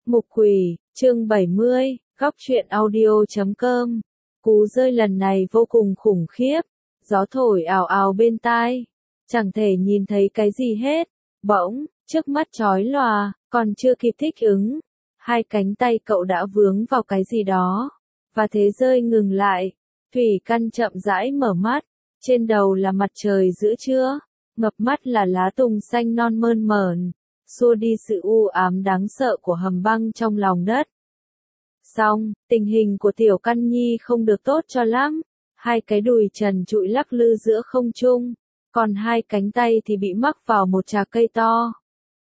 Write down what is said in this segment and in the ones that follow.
Ngục quỷ, chương 70, góc truyện audio.com. Cú rơi lần này vô cùng khủng khiếp, gió thổi ào ào bên tai, chẳng thể nhìn thấy cái gì hết, bỗng, trước mắt chói lòa, còn chưa kịp thích ứng, hai cánh tay cậu đã vướng vào cái gì đó, và thế rơi ngừng lại. Thủy Căn chậm rãi mở mắt, trên đầu là mặt trời giữa trưa, ngập mắt là lá tùng xanh non mơn mởn, xua đi sự u ám đáng sợ của hầm băng trong lòng đất. Song, tình hình của Tiểu Căn Nhi không được tốt cho lắm, hai cái đùi trần trụi lắc lư giữa không trung, còn hai cánh tay thì bị mắc vào một trà cây to.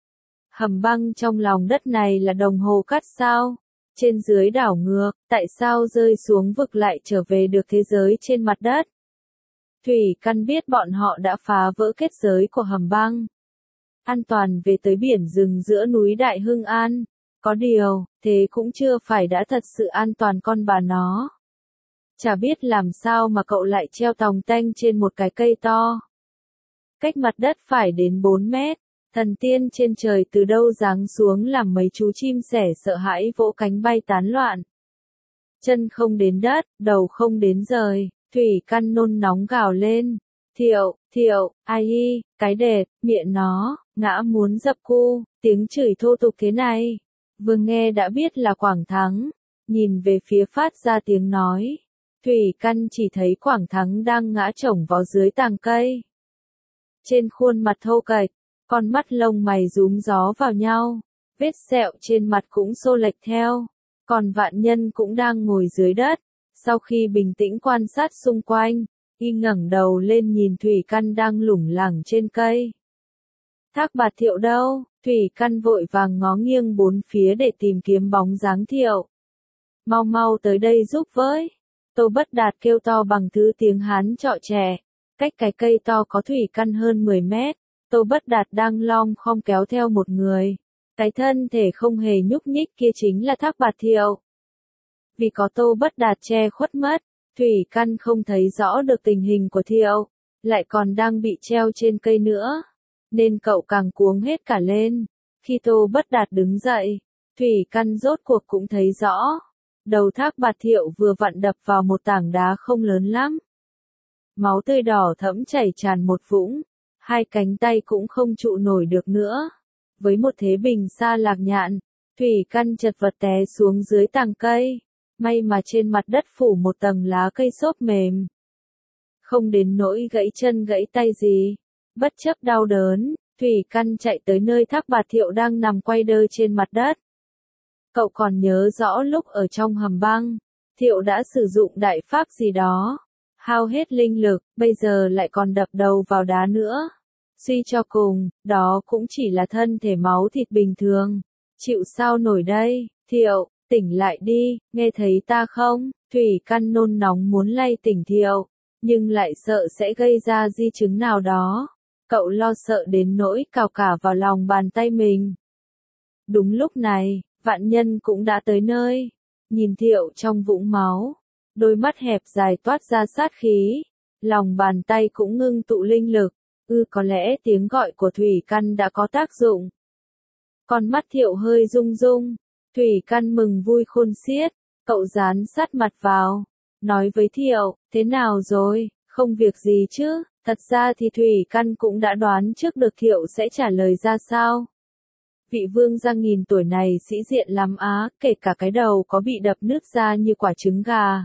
Hầm băng trong lòng đất này là đồng hồ cắt sao? Trên dưới đảo ngược, tại sao rơi xuống vực lại trở về được thế giới trên mặt đất? Thủy Căn biết bọn họ đã phá vỡ kết giới của hầm băng, an toàn về tới biển rừng giữa núi Đại Hưng An. Có điều, thế cũng chưa phải đã thật sự an toàn con bà nó. Chả biết làm sao mà cậu lại treo tòng tanh trên một cái cây to. Cách mặt đất phải đến 4 mét, thần tiên trên trời từ đâu giáng xuống làm mấy chú chim sẻ sợ hãi vỗ cánh bay tán loạn. Chân không đến đất, đầu không đến rời, Thủy Căn nôn nóng gào lên. Thiệu, ai y, cái đệt, miệng nó, ngã muốn dập cu, tiếng chửi thô tục thế này. Vừa nghe đã biết là Quảng Thắng, nhìn về phía phát ra tiếng nói. Thủy Căn chỉ thấy Quảng Thắng đang ngã chồng vào dưới tàng cây. Trên khuôn mặt thô kệch, con mắt lông mày rúm gió vào nhau, vết sẹo trên mặt cũng xô lệch theo. Còn Vạn Nhân cũng đang ngồi dưới đất, sau khi bình tĩnh quan sát xung quanh, y ngẩng đầu lên nhìn Thủy Căn đang lủng lẳng trên cây. Thác Bạt Thiệu đâu? Thủy Căn vội vàng ngó nghiêng bốn phía để tìm kiếm bóng dáng Thiệu. Mau tới đây giúp với. Tô Bất Đạt kêu to bằng thứ tiếng Hán trọ trẻ. Cách cái cây to có Thủy Căn hơn 10 mét, Tô Bất Đạt đang lom khom kéo theo một người. Cái thân thể không hề nhúc nhích kia chính là Thác Bạt Thiệu. Vì có Tô Bất Đạt che khuất mất, Thủy Căn không thấy rõ được tình hình của Thiệu, lại còn đang bị treo trên cây nữa, nên cậu càng cuống hết cả lên. Khi Tô Bất Đạt đứng dậy, Thủy Căn rốt cuộc cũng thấy rõ, đầu Thác Bạt Thiệu vừa vặn đập vào một tảng đá không lớn lắm. Máu tươi đỏ thẫm chảy tràn một vũng, hai cánh tay cũng không trụ nổi được nữa. Với một thế bình xa lạc nhạn, Thủy Căn chật vật té xuống dưới tàng cây, may mà trên mặt đất phủ một tầng lá cây xốp mềm. Không đến nỗi gãy chân gãy tay gì. Bất chấp đau đớn, Thủy Căn chạy tới nơi Thác Bạt Thiệu đang nằm quay đơ trên mặt đất. Cậu còn nhớ rõ lúc ở trong hầm băng, Thiệu đã sử dụng đại pháp gì đó, hao hết linh lực, bây giờ lại còn đập đầu vào đá nữa. Suy cho cùng, đó cũng chỉ là thân thể máu thịt bình thường. Chịu sao nổi đây? Thiệu, tỉnh lại đi, nghe thấy ta không? Thủy Căn nôn nóng muốn lay tỉnh Thiệu, nhưng lại sợ sẽ gây ra di chứng nào đó. Cậu lo sợ đến nỗi cào cả vào lòng bàn tay mình. Đúng lúc này, Vạn Nhân cũng đã tới nơi. Nhìn Thiệu trong vũng máu, đôi mắt hẹp dài toát ra sát khí, lòng bàn tay cũng ngưng tụ linh lực. Có lẽ tiếng gọi của Thủy Căn đã có tác dụng. Con mắt Thiệu hơi rung rung, Thủy Căn mừng vui khôn xiết, cậu dán sát mặt vào, nói với Thiệu, thế nào rồi, không việc gì chứ? Thật ra thì Thủy Căn cũng đã đoán trước được Thiệu sẽ trả lời ra sao. Vị vương gia nghìn tuổi này sĩ diện lắm á, kể cả cái đầu có bị đập nứt ra như quả trứng gà.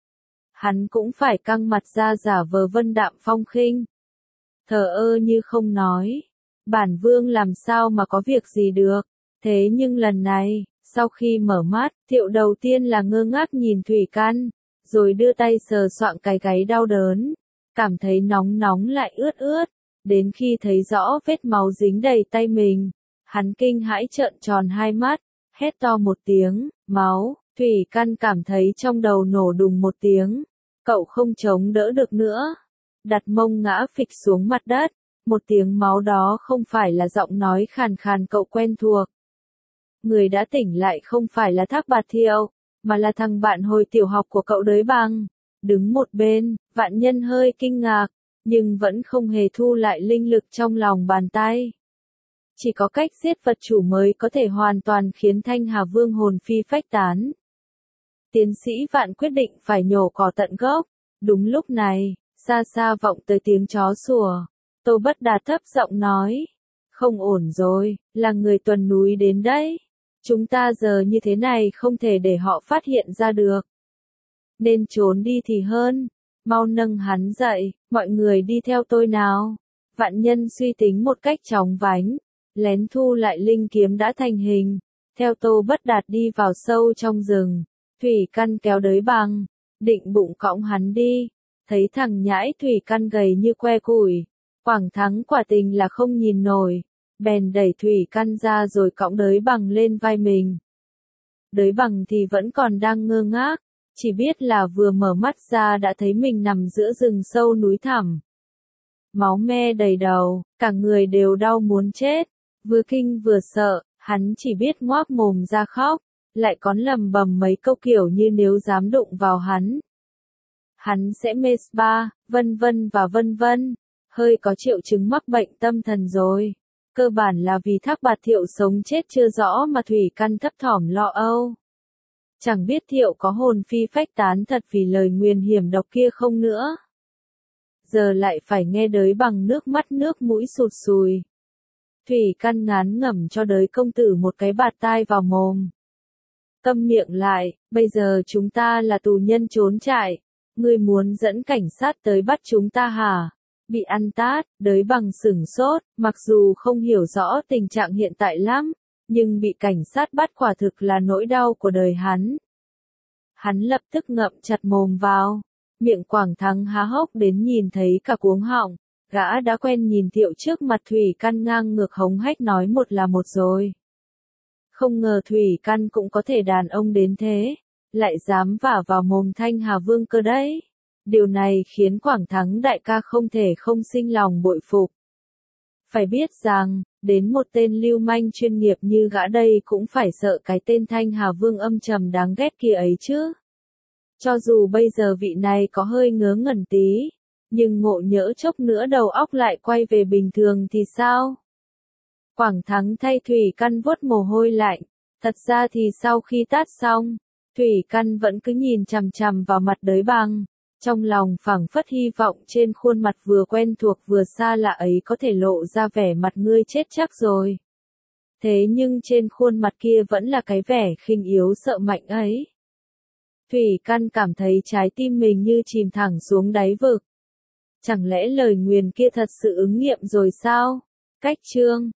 Hắn cũng phải căng mặt ra giả vờ vân đạm phong khinh. Thờ ơ như không nói. Bản vương làm sao mà có việc gì được. Thế nhưng lần này, sau khi mở mắt, Thiệu đầu tiên là ngơ ngác nhìn Thủy Căn, rồi đưa tay sờ soạng cái gáy đau đớn. Cảm thấy nóng nóng lại ướt ướt, đến khi thấy rõ vết máu dính đầy tay mình, hắn kinh hãi trợn tròn hai mắt, hét to một tiếng, máu. Thủy Căn cảm thấy trong đầu nổ đùng một tiếng, cậu không chống đỡ được nữa, đặt mông ngã phịch xuống mặt đất, một tiếng máu đó không phải là giọng nói khàn khàn cậu quen thuộc. Người đã tỉnh lại không phải là Thác Bạt Thiệu, mà là thằng bạn hồi tiểu học của cậu Đới Bằng. Đứng một bên, Vạn Nhân hơi kinh ngạc, nhưng vẫn không hề thu lại linh lực trong lòng bàn tay. Chỉ có cách giết vật chủ mới có thể hoàn toàn khiến Thanh Hà Vương hồn phi phách tán. Tiến sĩ Vạn quyết định phải nhổ cỏ tận gốc. Đúng lúc này, xa xa vọng tới tiếng chó sủa. Tô Bất Đạt thấp giọng nói. Không ổn rồi, là người tuần núi đến đấy. Chúng ta giờ như thế này không thể để họ phát hiện ra được. Nên trốn đi thì hơn. Mau nâng hắn dậy, mọi người đi theo tôi nào. Vạn Nhân suy tính một cách chóng vánh. Lén thu lại linh kiếm đã thành hình. Theo Tô Bất Đạt đi vào sâu trong rừng. Thủy Căn kéo đới bằng. Định bụng cõng hắn đi. Thấy thằng nhãi Thủy Căn gầy như que củi. Quảng Thắng quả tình là không nhìn nổi. Bèn đẩy Thủy Căn ra rồi cõng đới bằng lên vai mình. Đới bằng thì vẫn còn đang ngơ ngác. Chỉ biết là vừa mở mắt ra đã thấy mình nằm giữa rừng sâu núi thẳm. Máu me đầy đầu, cả người đều đau muốn chết. Vừa kinh vừa sợ, hắn chỉ biết ngoác mồm ra khóc. Lại còn lầm bầm mấy câu kiểu như nếu dám đụng vào hắn sẽ mê spa, vân vân và vân vân. Hơi có triệu chứng mắc bệnh tâm thần rồi. Cơ bản là vì Thác Bạt Thiệu sống chết chưa rõ mà Thủy Căn thấp thỏm lo âu. Chẳng biết Thiệu có hồn phi phách tán thật vì lời nguyền hiểm độc kia không nữa. Giờ lại phải nghe đới bằng nước mắt nước mũi sụt sùi. Thủy Căn ngán ngẩm cho đới công tử một cái bạt tai vào mồm. Câm miệng lại, bây giờ chúng ta là tù nhân trốn trại. Ngươi muốn dẫn cảnh sát tới bắt chúng ta hả? Bị ăn tát, đới bằng sửng sốt, mặc dù không hiểu rõ tình trạng hiện tại lắm, nhưng bị cảnh sát bắt quả thực là nỗi đau của đời hắn. Hắn lập tức ngậm chặt mồm vào, miệng Quảng Thắng há hốc đến nhìn thấy cả cuống họng, gã đã quen nhìn Thiệu trước mặt Thủy Căn ngang ngược hống hách nói một là một rồi. Không ngờ Thủy Căn cũng có thể đàn ông đến thế, lại dám vả vào mồm Thanh Hà Vương cơ đấy. Điều này khiến Quảng Thắng đại ca không thể không sinh lòng bội phục. Phải biết rằng, đến một tên lưu manh chuyên nghiệp như gã đây cũng phải sợ cái tên Thanh Hà Vương âm trầm đáng ghét kia ấy chứ. Cho dù bây giờ vị này có hơi ngớ ngẩn tí, nhưng ngộ nhỡ chốc nữa đầu óc lại quay về bình thường thì sao? Quảng Thắng thay Thủy Căn vuốt mồ hôi lạnh. Thật ra thì sau khi tát xong, Thủy Căn vẫn cứ nhìn chằm chằm vào mặt đới bằng. Trong lòng phảng phất hy vọng trên khuôn mặt vừa quen thuộc vừa xa lạ ấy có thể lộ ra vẻ mặt ngươi chết chắc rồi. Thế nhưng trên khuôn mặt kia vẫn là cái vẻ khinh yếu sợ mạnh ấy. Thủy Căn cảm thấy trái tim mình như chìm thẳng xuống đáy vực. Chẳng lẽ lời nguyền kia thật sự ứng nghiệm rồi sao? Cách chương